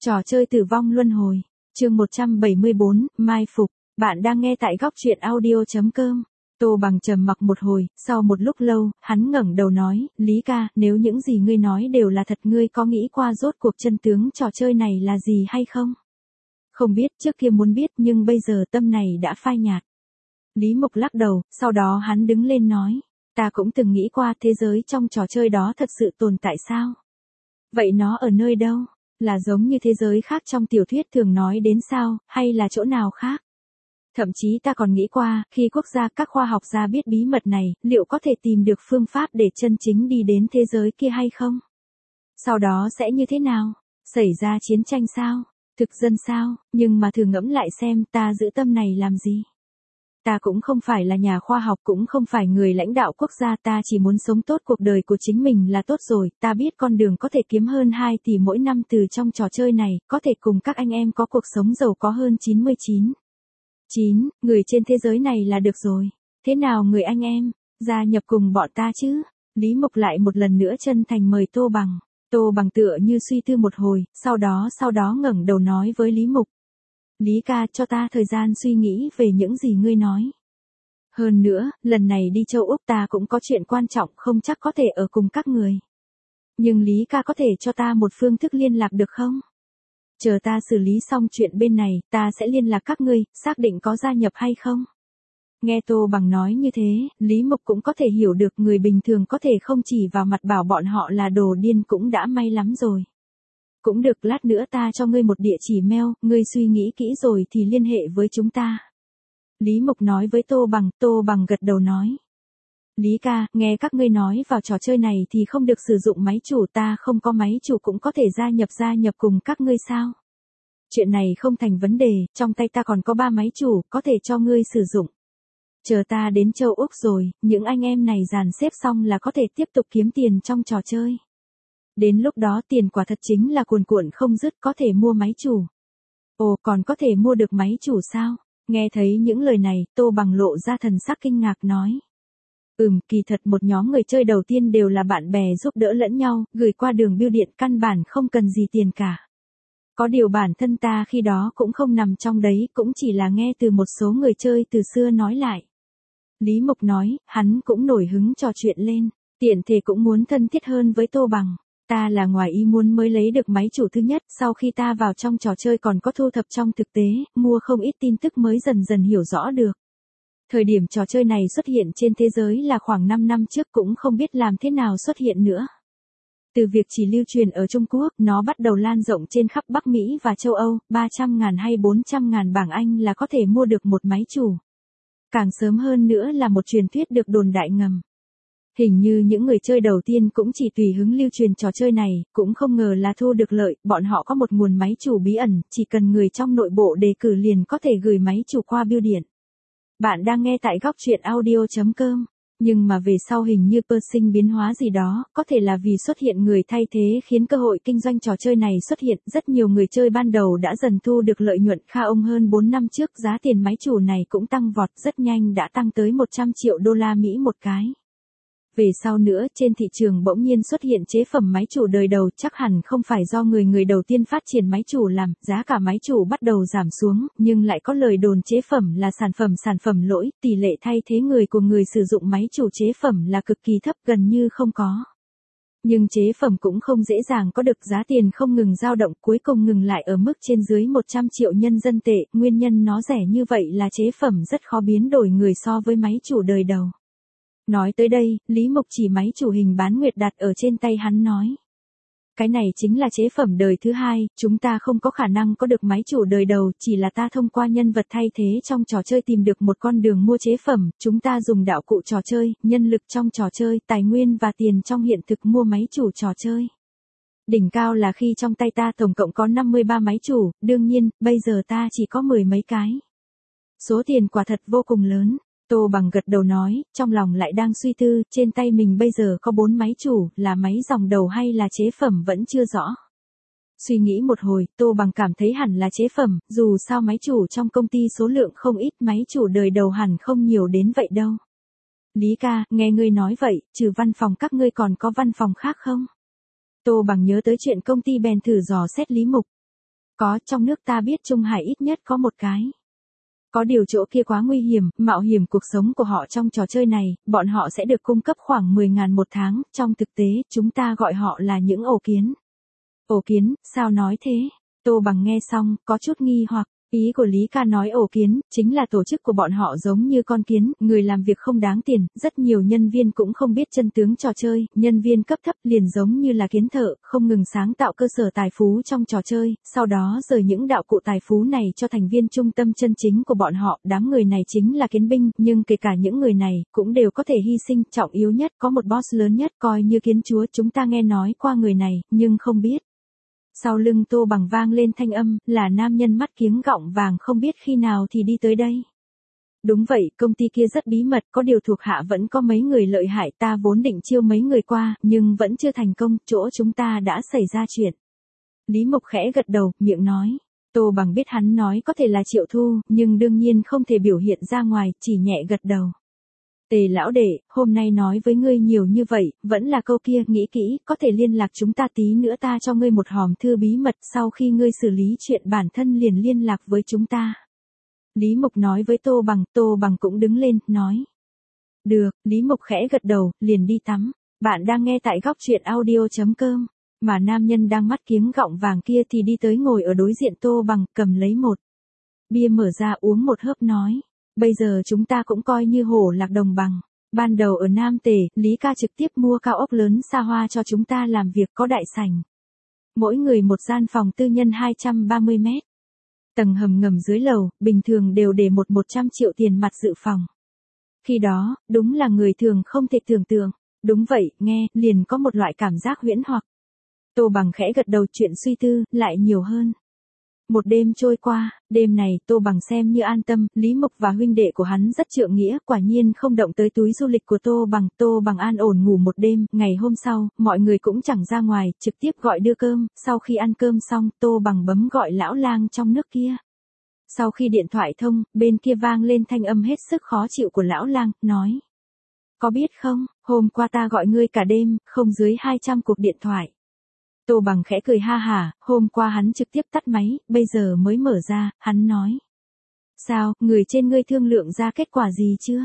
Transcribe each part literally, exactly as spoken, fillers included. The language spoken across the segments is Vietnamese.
Trò chơi tử vong luân hồi, chương một trăm bảy mươi bốn, mai phục, bạn đang nghe tại góc truyện audio.com. Tô Bằng trầm mặc một hồi, sau một lúc lâu, hắn ngẩng đầu nói, Lý ca, nếu những gì ngươi nói đều là thật, ngươi có nghĩ qua rốt cuộc chân tướng trò chơi này là gì hay không? Không biết, trước kia muốn biết nhưng bây giờ tâm này đã phai nhạt. Lý Mục lắc đầu, sau đó hắn đứng lên nói, ta cũng từng nghĩ qua thế giới trong trò chơi đó thật sự tồn tại sao? Vậy nó ở nơi đâu? Là giống như thế giới khác trong tiểu thuyết thường nói đến sao, hay là chỗ nào khác? Thậm chí ta còn nghĩ qua, khi quốc gia các khoa học gia biết bí mật này, liệu có thể tìm được phương pháp để chân chính đi đến thế giới kia hay không? Sau đó sẽ như thế nào? Xảy ra chiến tranh sao? Thực dân sao? Nhưng mà thử ngẫm lại xem, ta giữ tâm này làm gì? Ta cũng không phải là nhà khoa học, cũng không phải người lãnh đạo quốc gia, ta chỉ muốn sống tốt cuộc đời của chính mình là tốt rồi, ta biết con đường có thể kiếm hơn hai tỷ mỗi năm từ trong trò chơi này, có thể cùng các anh em có cuộc sống giàu có hơn chín mươi chín. chín, người trên thế giới này là được rồi. Thế nào người anh em, gia nhập cùng bọn ta chứ? Lý Mục lại một lần nữa chân thành mời Tô Bằng. Tô Bằng tựa như suy tư một hồi, sau đó sau đó ngẩng đầu nói với Lý Mục. Lý ca, cho ta thời gian suy nghĩ về những gì ngươi nói. Hơn nữa, lần này đi châu Úc ta cũng có chuyện quan trọng, không chắc có thể ở cùng các người. Nhưng Lý ca có thể cho ta một phương thức liên lạc được không? Chờ ta xử lý xong chuyện bên này, ta sẽ liên lạc các ngươi, xác định có gia nhập hay không? Nghe Tô Bằng nói như thế, Lý Mục cũng có thể hiểu được người bình thường có thể không chỉ vào mặt bảo bọn họ là đồ điên cũng đã may lắm rồi. Cũng được, lát nữa ta cho ngươi một địa chỉ mail, ngươi suy nghĩ kỹ rồi thì liên hệ với chúng ta. Lý Mục nói với Tô Bằng, Tô Bằng gật đầu nói. Lý ca, nghe các ngươi nói vào trò chơi này thì không được sử dụng máy chủ, ta không có máy chủ cũng có thể gia nhập gia nhập cùng các ngươi sao? Chuyện này không thành vấn đề, trong tay ta còn có ba máy chủ, có thể cho ngươi sử dụng. Chờ ta đến châu Úc rồi, những anh em này dàn xếp xong là có thể tiếp tục kiếm tiền trong trò chơi. Đến lúc đó tiền quả thật chính là cuồn cuộn không dứt, có thể mua máy chủ. Ồ, còn có thể mua được máy chủ sao? Nghe thấy những lời này, Tô Bằng lộ ra thần sắc kinh ngạc nói. Ừm, kỳ thật một nhóm người chơi đầu tiên đều là bạn bè giúp đỡ lẫn nhau, gửi qua đường bưu điện căn bản không cần gì tiền cả. Có điều bản thân ta khi đó cũng không nằm trong đấy, cũng chỉ là nghe từ một số người chơi từ xưa nói lại. Lý Mục nói, hắn cũng nổi hứng trò chuyện lên, tiện thể cũng muốn thân thiết hơn với Tô Bằng. Ta là ngoài ý muốn mới lấy được máy chủ thứ nhất, sau khi ta vào trong trò chơi còn có thu thập trong thực tế, mua không ít tin tức mới dần dần hiểu rõ được. Thời điểm trò chơi này xuất hiện trên thế giới là khoảng năm năm trước, cũng không biết làm thế nào xuất hiện nữa. Từ việc chỉ lưu truyền ở Trung Quốc, nó bắt đầu lan rộng trên khắp Bắc Mỹ và châu Âu, ba trăm ngàn hay bốn trăm ngàn bảng Anh là có thể mua được một máy chủ. Càng sớm hơn nữa là một truyền thuyết được đồn đại ngầm. Hình như những người chơi đầu tiên cũng chỉ tùy hứng lưu truyền trò chơi này, cũng không ngờ là thu được lợi, bọn họ có một nguồn máy chủ bí ẩn, chỉ cần người trong nội bộ đề cử liền có thể gửi máy chủ qua bưu điện. Bạn đang nghe tại góc truyện audio.com, nhưng mà về sau hình như cơ sinh biến hóa gì đó, có thể là vì xuất hiện người thay thế khiến cơ hội kinh doanh trò chơi này xuất hiện, rất nhiều người chơi ban đầu đã dần thu được lợi nhuận kha ông. Hơn bốn năm trước giá tiền máy chủ này cũng tăng vọt, rất nhanh đã tăng tới một trăm triệu đô la Mỹ một cái. Về sau nữa, trên thị trường bỗng nhiên xuất hiện chế phẩm máy chủ đời đầu, chắc hẳn không phải do người người đầu tiên phát triển máy chủ làm, giá cả máy chủ bắt đầu giảm xuống, nhưng lại có lời đồn chế phẩm là sản phẩm sản phẩm lỗi, tỷ lệ thay thế người của người sử dụng máy chủ chế phẩm là cực kỳ thấp, gần như không có. Nhưng chế phẩm cũng không dễ dàng có được, giá tiền không ngừng dao động, cuối cùng ngừng lại ở mức trên dưới một trăm triệu nhân dân tệ, nguyên nhân nó rẻ như vậy là chế phẩm rất khó biến đổi người so với máy chủ đời đầu. Nói tới đây, Lý Mục chỉ máy chủ hình bán nguyệt đặt ở trên tay hắn nói. Cái này chính là chế phẩm đời thứ hai, chúng ta không có khả năng có được máy chủ đời đầu, chỉ là ta thông qua nhân vật thay thế trong trò chơi tìm được một con đường mua chế phẩm, chúng ta dùng đạo cụ trò chơi, nhân lực trong trò chơi, tài nguyên và tiền trong hiện thực mua máy chủ trò chơi. Đỉnh cao là khi trong tay ta tổng cộng có năm mươi ba máy chủ, đương nhiên, bây giờ ta chỉ có mười mấy cái. Số tiền quả thật vô cùng lớn. Tô Bằng gật đầu nói, trong lòng lại đang suy tư, trên tay mình bây giờ có bốn máy chủ, là máy dòng đầu hay là chế phẩm vẫn chưa rõ. Suy nghĩ một hồi, Tô Bằng cảm thấy hẳn là chế phẩm, dù sao máy chủ trong công ty số lượng không ít, máy chủ đời đầu hẳn không nhiều đến vậy đâu. Lý ca, nghe ngươi nói vậy, trừ văn phòng các ngươi còn có văn phòng khác không? Tô Bằng nhớ tới chuyện công ty bèn thử dò xét Lý Mục. Có, trong nước ta biết Trung Hải ít nhất có một cái. Có điều chỗ kia quá nguy hiểm, mạo hiểm cuộc sống của họ trong trò chơi này, bọn họ sẽ được cung cấp khoảng mười ngàn một tháng, trong thực tế, chúng ta gọi họ là những ổ kiến. Ổ kiến, sao nói thế? Tô Bằng nghe xong, có chút nghi hoặc, ý của Lý Ca nói ổ kiến, chính là tổ chức của bọn họ giống như con kiến, người làm việc không đáng tiền, rất nhiều nhân viên cũng không biết chân tướng trò chơi, nhân viên cấp thấp liền giống như là kiến thợ, không ngừng sáng tạo cơ sở tài phú trong trò chơi, sau đó rời những đạo cụ tài phú này cho thành viên trung tâm chân chính của bọn họ, đám người này chính là kiến binh, nhưng kể cả những người này, cũng đều có thể hy sinh, trọng yếu nhất, có một boss lớn nhất coi như kiến chúa, chúng ta nghe nói qua người này, nhưng không biết. Sau lưng Tô Bằng vang lên thanh âm, là nam nhân mắt kiếng gọng vàng không biết khi nào thì đi tới đây. Đúng vậy, công ty kia rất bí mật, có điều thuộc hạ vẫn có mấy người lợi hại, ta vốn định chiêu mấy người qua, nhưng vẫn chưa thành công, chỗ chúng ta đã xảy ra chuyện. Lý Mục khẽ gật đầu, miệng nói. Tô Bằng biết hắn nói có thể là Triệu Thu, nhưng đương nhiên không thể biểu hiện ra ngoài, chỉ nhẹ gật đầu. Tề lão đệ, hôm nay nói với ngươi nhiều như vậy, vẫn là câu kia, nghĩ kỹ, có thể liên lạc chúng ta tí nữa ta cho ngươi một hòm thư bí mật, sau khi ngươi xử lý chuyện bản thân liền liên lạc với chúng ta. Lý Mục nói với Tô Bằng, Tô Bằng cũng đứng lên, nói. Được, Lý Mục khẽ gật đầu, liền đi tắm. Bạn đang nghe tại góc truyện audio chấm com, mà nam nhân đang mắt kiếng gọng vàng kia thì đi tới ngồi ở đối diện Tô Bằng, cầm lấy một bia mở ra uống một hớp nói. Bây giờ chúng ta cũng coi như hổ lạc đồng bằng. Ban đầu ở Nam Tề, Lý Ca trực tiếp mua cao ốc lớn xa hoa cho chúng ta làm việc có đại sảnh. Mỗi người một gian phòng tư nhân hai trăm ba mươi mét. Tầng hầm ngầm dưới lầu, bình thường đều để một một trăm triệu tiền mặt dự phòng. Khi đó, đúng là người thường không thể tưởng tượng. Đúng vậy, nghe, liền có một loại cảm giác huyễn hoặc. Tô Bằng khẽ gật đầu, chuyện suy tư, lại nhiều hơn. Một đêm trôi qua, đêm này Tô Bằng xem như an tâm, Lý Mục và huynh đệ của hắn rất trượng nghĩa, quả nhiên không động tới túi du lịch của Tô Bằng. Tô Bằng an ổn ngủ một đêm, ngày hôm sau, mọi người cũng chẳng ra ngoài, trực tiếp gọi đưa cơm, sau khi ăn cơm xong, Tô Bằng bấm gọi lão lang trong nước kia. Sau khi điện thoại thông, bên kia vang lên thanh âm hết sức khó chịu của lão lang, nói. Có biết không, hôm qua ta gọi ngươi cả đêm, không dưới hai trăm cuộc điện thoại. Tô Bằng khẽ cười ha hả, hôm qua hắn trực tiếp tắt máy, bây giờ mới mở ra, hắn nói. Sao, người trên ngươi thương lượng ra kết quả gì chưa?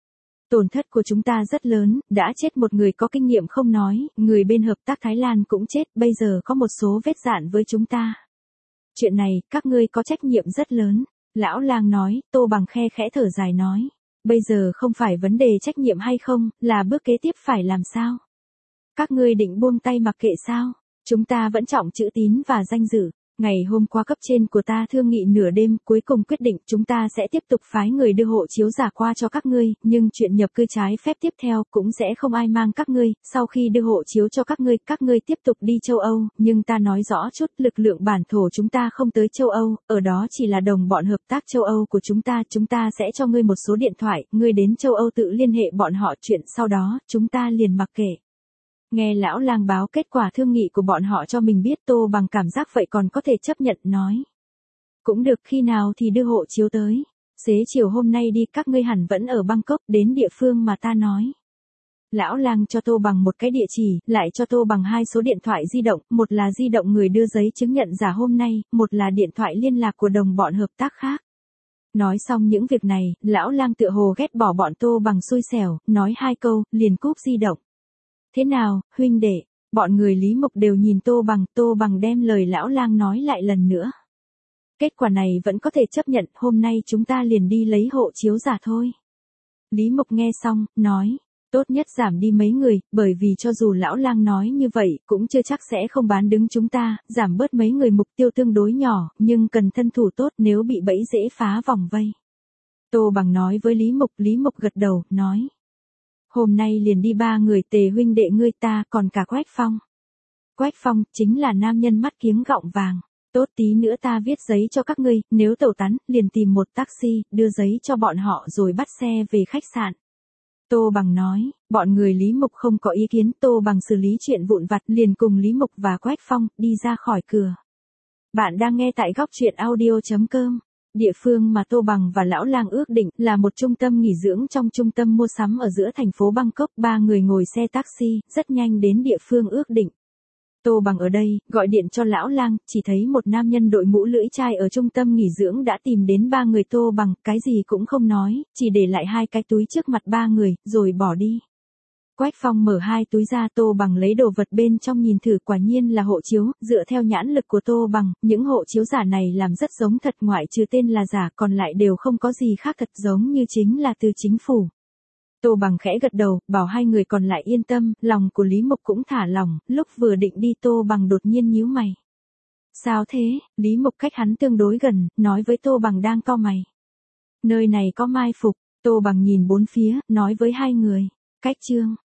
Tổn thất của chúng ta rất lớn, đã chết một người có kinh nghiệm không nói, người bên hợp tác Thái Lan cũng chết, bây giờ có một số vết dạn với chúng ta. Chuyện này, các ngươi có trách nhiệm rất lớn. Lão lang nói, Tô Bằng khe khẽ thở dài nói. Bây giờ không phải vấn đề trách nhiệm hay không, là bước kế tiếp phải làm sao? Các ngươi định buông tay mặc kệ sao? Chúng ta vẫn trọng chữ tín và danh dự. Ngày hôm qua cấp trên của ta thương nghị nửa đêm, cuối cùng quyết định chúng ta sẽ tiếp tục phái người đưa hộ chiếu giả qua cho các ngươi, nhưng chuyện nhập cư trái phép tiếp theo cũng sẽ không ai mang các ngươi, sau khi đưa hộ chiếu cho các ngươi, các ngươi tiếp tục đi châu Âu, nhưng ta nói rõ chút, lực lượng bản thổ chúng ta không tới châu Âu, ở đó chỉ là đồng bọn hợp tác châu Âu của chúng ta, chúng ta sẽ cho ngươi một số điện thoại, ngươi đến châu Âu tự liên hệ bọn họ, chuyện sau đó, chúng ta liền mặc kệ. Nghe lão lang báo kết quả thương nghị của bọn họ cho mình biết, Tô Bằng cảm giác vậy còn có thể chấp nhận, nói. Cũng được, khi nào thì đưa hộ chiếu tới. Xế chiều hôm nay đi, các ngươi hẳn vẫn ở Bangkok, đến địa phương mà ta nói. Lão lang cho Tô Bằng một cái địa chỉ, lại cho Tô Bằng hai số điện thoại di động, một là di động người đưa giấy chứng nhận giả hôm nay, một là điện thoại liên lạc của đồng bọn hợp tác khác. Nói xong những việc này, lão lang tựa hồ ghét bỏ bọn Tô Bằng xui xẻo, nói hai câu, liền cúp di động. Thế nào, huynh đệ? Bọn người Lý Mục đều nhìn Tô Bằng, Tô Bằng đem lời lão lang nói lại lần nữa. Kết quả này vẫn có thể chấp nhận, hôm nay chúng ta liền đi lấy hộ chiếu giả thôi. Lý Mục nghe xong, nói, tốt nhất giảm đi mấy người, bởi vì cho dù lão lang nói như vậy, cũng chưa chắc sẽ không bán đứng chúng ta, giảm bớt mấy người mục tiêu tương đối nhỏ, nhưng cần thân thủ tốt nếu bị bẫy dễ phá vòng vây. Tô Bằng nói với Lý Mục, Lý Mục gật đầu, nói. Hôm nay liền đi ba người, Tề huynh đệ ngươi, ta, còn cả Quách Phong. Quách Phong, chính là nam nhân mắt kiếng gọng vàng. Tốt, tí nữa ta viết giấy cho các ngươi, nếu tẩu tán, liền tìm một taxi, đưa giấy cho bọn họ rồi bắt xe về khách sạn. Tô Bằng nói, bọn người Lý Mục không có ý kiến, Tô Bằng xử lý chuyện vụn vặt, liền cùng Lý Mục và Quách Phong, đi ra khỏi cửa. Bạn đang nghe tại góc truyện audio chấm com. Địa phương mà Tô Bằng và lão lang ước định là một trung tâm nghỉ dưỡng trong trung tâm mua sắm ở giữa thành phố Bangkok. Ba người ngồi xe taxi, rất nhanh đến địa phương ước định. Tô Bằng ở đây, gọi điện cho lão lang, chỉ thấy một nam nhân đội mũ lưỡi chai ở trung tâm nghỉ dưỡng đã tìm đến ba người Tô Bằng, cái gì cũng không nói, chỉ để lại hai cái túi trước mặt ba người, rồi bỏ đi. Quách Phong mở hai túi ra, Tô Bằng lấy đồ vật bên trong nhìn thử, quả nhiên là hộ chiếu, dựa theo nhãn lực của Tô Bằng, những hộ chiếu giả này làm rất giống thật, ngoại trừ tên là giả, còn lại đều không có gì khác, thật giống như chính là từ chính phủ. Tô Bằng khẽ gật đầu, bảo hai người còn lại yên tâm, lòng của Lý Mục cũng thả lỏng, lúc vừa định đi Tô Bằng đột nhiên nhíu mày. Sao thế? Lý Mục cách hắn tương đối gần, nói với Tô Bằng đang cau mày. Nơi này có mai phục. Tô Bằng nhìn bốn phía, nói với hai người. Cách Trương.